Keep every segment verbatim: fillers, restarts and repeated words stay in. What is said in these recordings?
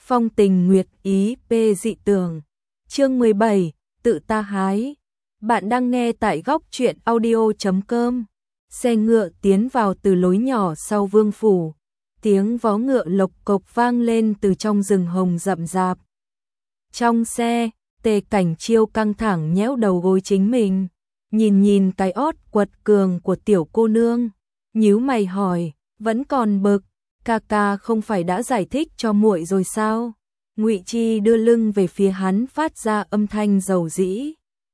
Phong tình nguyệt ý p dị tưởng. Chương mười bảy, tự ta hái. Bạn đang nghe tại góc truyện audio chấm com. Xe ngựa tiến vào từ lối nhỏ sau vương phủ. Tiếng vó ngựa lộc cộc vang lên từ trong rừng hồng rậm rạp. Trong xe, Tề Cảnh Chiêu căng thẳng nhéo đầu gối chính mình, nhìn nhìn cái ót quật cường của tiểu cô nương, nhíu mày hỏi, vẫn còn bực, ca ca không phải đã giải thích cho muội rồi sao? Ngụy Chi đưa lưng về phía hắn phát ra âm thanh dầu dĩ.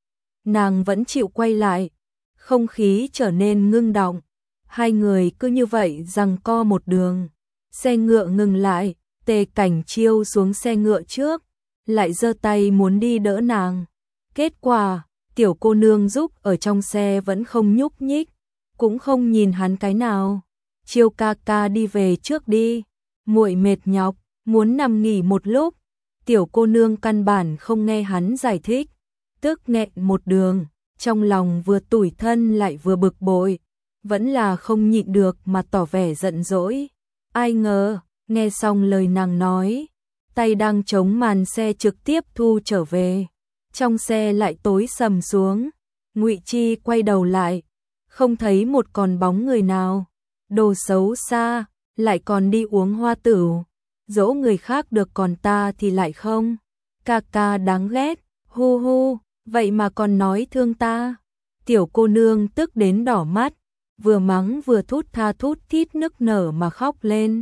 Nàng vẫn chịu quay lại, không khí trở nên ngưng đọng, hai người cứ như vậy giằng co một đường. Xe ngựa ngừng lại, Tề Cảnh Chiêu xuống xe ngựa trước, lại giơ tay muốn đi đỡ nàng. Kết quả, tiểu cô nương giúp ở trong xe vẫn không nhúc nhích, cũng không nhìn hắn cái nào. Chiêu ca ca đi về trước đi, muội mệt nhọc, muốn nằm nghỉ một lúc. Tiểu cô nương căn bản không nghe hắn giải thích, tức nghẹn một đường, trong lòng vừa tủi thân lại vừa bực bội, vẫn là không nhịn được mà tỏ vẻ giận dỗi. Ai ngờ, nghe xong lời nàng nói, tay đang chống màn xe trực tiếp thu trở về. Trong xe lại tối sầm xuống, Ngụy Chi quay đầu lại, không thấy một con bóng người nào. Đồ xấu xa, lại còn đi uống hoa tửu, dỗ người khác được còn ta thì lại không. Ca ca đáng ghét, hu hu, vậy mà còn nói thương ta. Tiểu cô nương tức đến đỏ mắt, vừa mắng vừa thút tha thút thít nức nở mà khóc lên.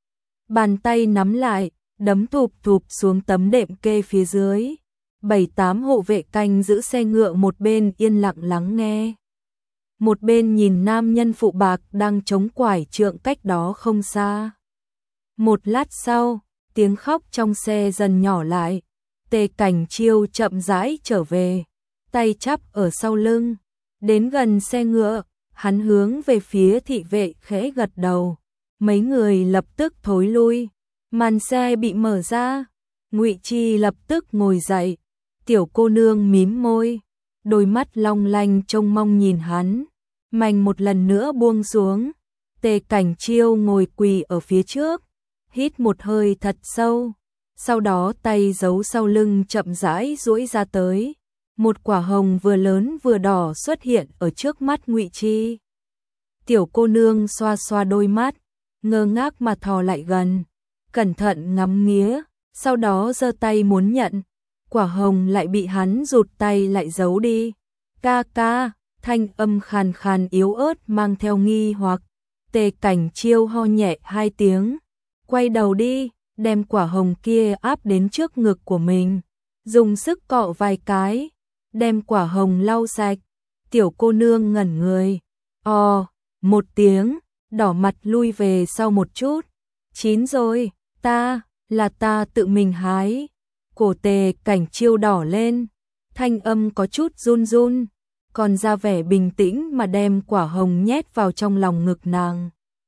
Bàn tay nắm lại, đấm thụp thụp xuống tấm đệm kê phía dưới. Bảy tám hộ vệ canh giữ xe ngựa một bên yên lặng lắng nghe. Một bên nhìn nam nhân phụ bạc đang chống quải trượng cách đó không xa. Một lát sau, tiếng khóc trong xe dần nhỏ lại. Tề Cảnh Chiêu chậm rãi trở về, tay chắp ở sau lưng. Đến gần xe ngựa, hắn hướng về phía thị vệ khẽ gật đầu. Mấy người lập tức thối lui. Màn xe bị mở ra. Ngụy Chi lập tức ngồi dậy. Tiểu cô nương mím môi, đôi mắt long lanh trông mong nhìn hắn. Mành một lần nữa buông xuống. Tề Cảnh Chiêu ngồi quỳ ở phía trước, hít một hơi thật sâu, sau đó tay giấu sau lưng chậm rãi duỗi ra tới. Một quả hồng vừa lớn vừa đỏ xuất hiện ở trước mắt Ngụy Chi. Tiểu cô nương xoa xoa đôi mắt, ngơ ngác mà thò lại gần, cẩn thận ngắm nghía, sau đó giơ tay muốn nhận. Quả hồng lại bị hắn rụt tay lại giấu đi. Ca ca, thanh âm khàn khàn yếu ớt mang theo nghi hoặc. Tề Cảnh Chiêu ho nhẹ hai tiếng, quay đầu đi, đem quả hồng kia áp đến trước ngực của mình, dùng sức cọ vài cái, đem quả hồng lau sạch. Tiểu cô nương ngẩn người, ò, một tiếng, đỏ mặt lui về sau một chút. Chín rồi, ta, là ta tự mình hái. Cổ Tề Cảnh Chiêu đỏ lên, thanh âm có chút run run, còn ra vẻ bình tĩnh mà đem quả hồng nhét vào trong lòng ngực nàng.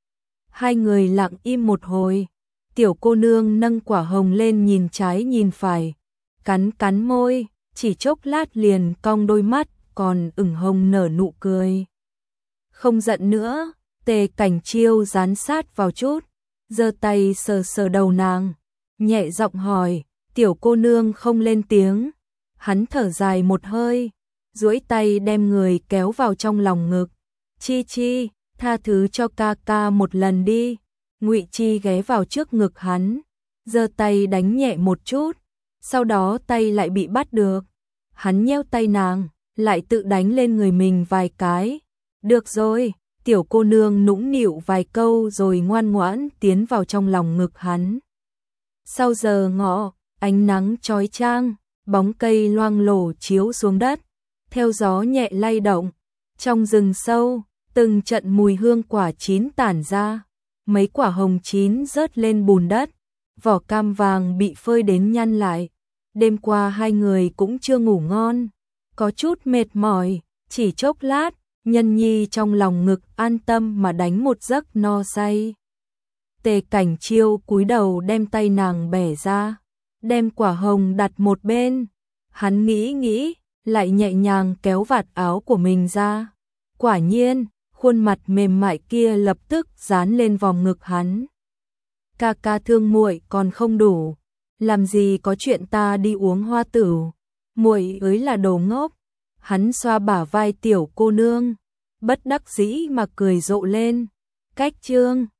Hai người lặng im một hồi, tiểu cô nương nâng quả hồng lên nhìn trái nhìn phải, cắn cắn môi, chỉ chốc lát liền cong đôi mắt, còn ửng hồng nở nụ cười. Không giận nữa, Tề Cảnh Chiêu dán sát vào chút, giơ tay sờ sờ đầu nàng, nhẹ giọng hỏi. Tiểu cô nương không lên tiếng, hắn thở dài một hơi, duỗi tay đem người kéo vào trong lòng ngực. Chi Chi, tha thứ cho ca ca một lần đi. Ngụy Chi ghé vào trước ngực hắn, giơ tay đánh nhẹ một chút, sau đó tay lại bị bắt được. Hắn nheo tay nàng, lại tự đánh lên người mình vài cái. Được rồi, tiểu cô nương nũng nịu vài câu rồi ngoan ngoãn tiến vào trong lòng ngực hắn. Sau giờ ngọ, ánh nắng chói chang, bóng cây loang lổ chiếu xuống đất, theo gió nhẹ lay động. Trong rừng sâu, từng trận mùi hương quả chín tản ra, mấy quả hồng chín rớt lên bùn đất, vỏ cam vàng bị phơi đến nhăn lại. Đêm qua hai người cũng chưa ngủ ngon, có chút mệt mỏi, chỉ chốc lát, nhân nhi trong lòng ngực an tâm mà đánh một giấc no say. Tề Cảnh Chiêu cúi đầu đem tay nàng bẻ ra, đem quả hồng đặt một bên. Hắn nghĩ nghĩ, lại nhẹ nhàng kéo vạt áo của mình ra. Quả nhiên, khuôn mặt mềm mại kia lập tức dán lên vòng ngực hắn. Ca ca thương muội còn không đủ, Làm gì có chuyện ta đi uống hoa tửu, muội ới là đồ ngốc. Hắn xoa bả vai tiểu cô nương, bất đắc dĩ mà cười rộ lên. Cách chương